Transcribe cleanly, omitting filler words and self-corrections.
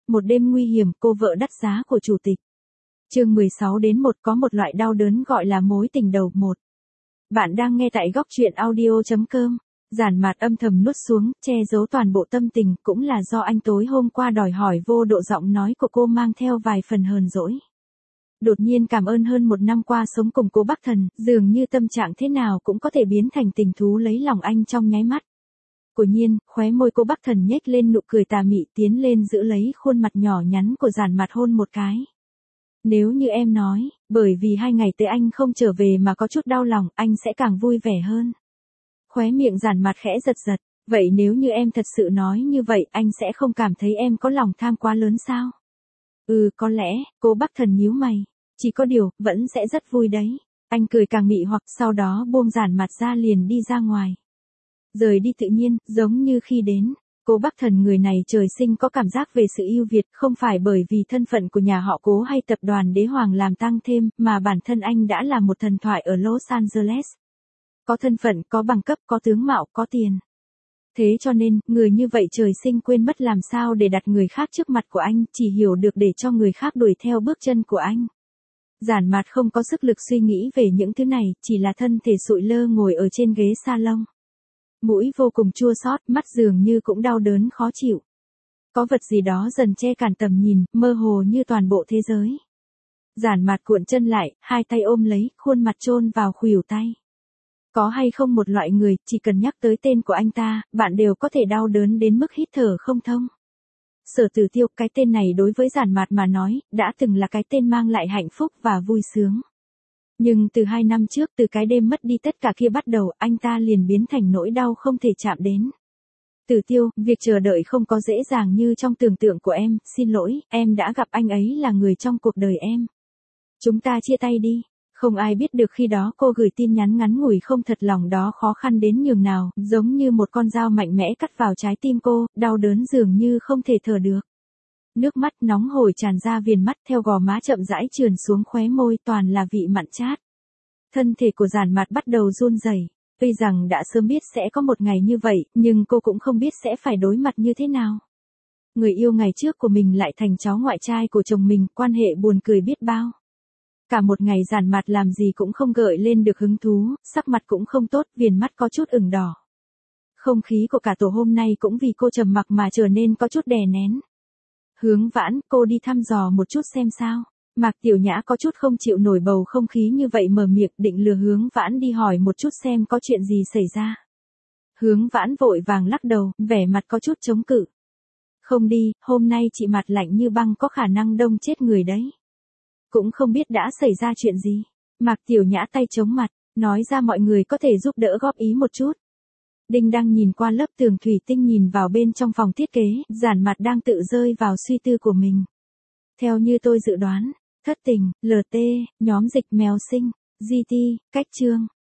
một đêm nguy hiểm, cô vợ đắt giá của chủ tịch. Chương 16 đến 1 có một loại đau đớn gọi là mối tình đầu 1. Bạn đang nghe tại góc truyện audio.com. Giản Mạt âm thầm nuốt xuống, che giấu toàn bộ tâm tình, cũng là do anh tối hôm qua đòi hỏi vô độ giọng nói của cô mang theo vài phần hờn dỗi. Đột nhiên cảm ơn hơn một năm qua sống cùng cô Bắc Thần, dường như tâm trạng thế nào cũng có thể biến thành tình thú lấy lòng anh trong nháy mắt. Quả nhiên, khóe môi cô Bắc Thần nhếch lên nụ cười tà mị, tiến lên giữ lấy khuôn mặt nhỏ nhắn của Giản Mạt hôn một cái. Nếu như em nói, bởi vì 2 ngày tới anh không trở về mà có chút đau lòng, anh sẽ càng vui vẻ hơn. Khóe miệng Giản Mạt khẽ giật giật, vậy nếu như em thật sự nói như vậy, anh sẽ không cảm thấy em có lòng tham quá lớn sao? Có lẽ, cô Bắc Thần nhíu mày, chỉ có điều, vẫn sẽ rất vui đấy. Anh cười càng mị hoặc sau đó buông Giản Mạt ra liền đi ra ngoài. Rời đi tự nhiên, giống như khi đến. Cô Bắc Thần người này trời sinh có cảm giác về sự ưu việt, không phải bởi vì thân phận của nhà họ Cố hay tập đoàn đế hoàng làm tăng thêm, mà bản thân anh đã là một thần thoại ở Los Angeles. Có thân phận, có bằng cấp, có tướng mạo, có tiền. Thế cho nên, người như vậy trời sinh quên mất làm sao để đặt người khác trước mặt của anh, chỉ hiểu được để cho người khác đuổi theo bước chân của anh. Giản Mạt không có sức lực suy nghĩ về những thứ này, chỉ là thân thể sụi lơ ngồi ở trên ghế salon. Mũi vô cùng chua xót, mắt dường như cũng đau đớn khó chịu. Có vật gì đó dần che cản tầm nhìn, mơ hồ như toàn bộ thế giới. Giản Mạt cuộn chân lại, hai tay ôm lấy, khuôn mặt chôn vào khuỷu tay. Có hay không một loại người, chỉ cần nhắc tới tên của anh ta, bạn đều có thể đau đớn đến mức hít thở không thông. Sở Tử Tiêu, cái tên này đối với Giản Mạt mà nói, đã từng là cái tên mang lại hạnh phúc và vui sướng. Nhưng từ 2 năm trước, từ cái đêm mất đi tất cả kia bắt đầu, anh ta liền biến thành nỗi đau không thể chạm đến. Tử Tiêu, việc chờ đợi không có dễ dàng như trong tưởng tượng của em, xin lỗi, em đã gặp anh ấy là người trong cuộc đời em. Chúng ta chia tay đi. Không ai biết được khi đó cô gửi tin nhắn ngắn ngủi không thật lòng đó khó khăn đến nhường nào, giống như một con dao mạnh mẽ cắt vào trái tim cô, đau đớn dường như không thể thở được. Nước mắt nóng hổi tràn ra viền mắt, theo gò má chậm rãi trườn xuống khóe môi, toàn là vị mặn chát. Thân thể của Giản Mạt bắt đầu run rẩy. Tuy rằng đã sớm biết sẽ có một ngày như vậy, nhưng cô cũng không biết sẽ phải đối mặt như thế nào. Người yêu ngày trước của mình lại thành cháu ngoại trai của chồng mình, quan hệ buồn cười biết bao. Cả một ngày Giản Mạt làm gì cũng không gợi lên được hứng thú, sắc mặt cũng không tốt, viền mắt có chút ửng đỏ. Không khí của cả tổ hôm nay cũng vì cô trầm mặc mà trở nên có chút đè nén. Hướng Vãn, cô đi thăm dò một chút xem sao. Mạc Tiểu Nhã có chút không chịu nổi bầu không khí như vậy mở miệng, định lừa Hướng Vãn đi hỏi một chút xem có chuyện gì xảy ra. Hướng Vãn vội vàng lắc đầu, vẻ mặt có chút chống cự. Không đi, hôm nay chị mặt lạnh như băng, có khả năng đông chết người đấy. Cũng không biết đã xảy ra chuyện gì. Mạc Tiểu Nhã tay chống mặt, nói ra mọi người có thể giúp đỡ góp ý một chút. Đinh Đăng nhìn qua lớp tường thủy tinh nhìn vào bên trong phòng thiết kế, Giản Mạt đang tự rơi vào suy tư của mình. Theo như tôi dự đoán, thất tình, LT, nhóm dịch mèo sinh, GT, cách chương,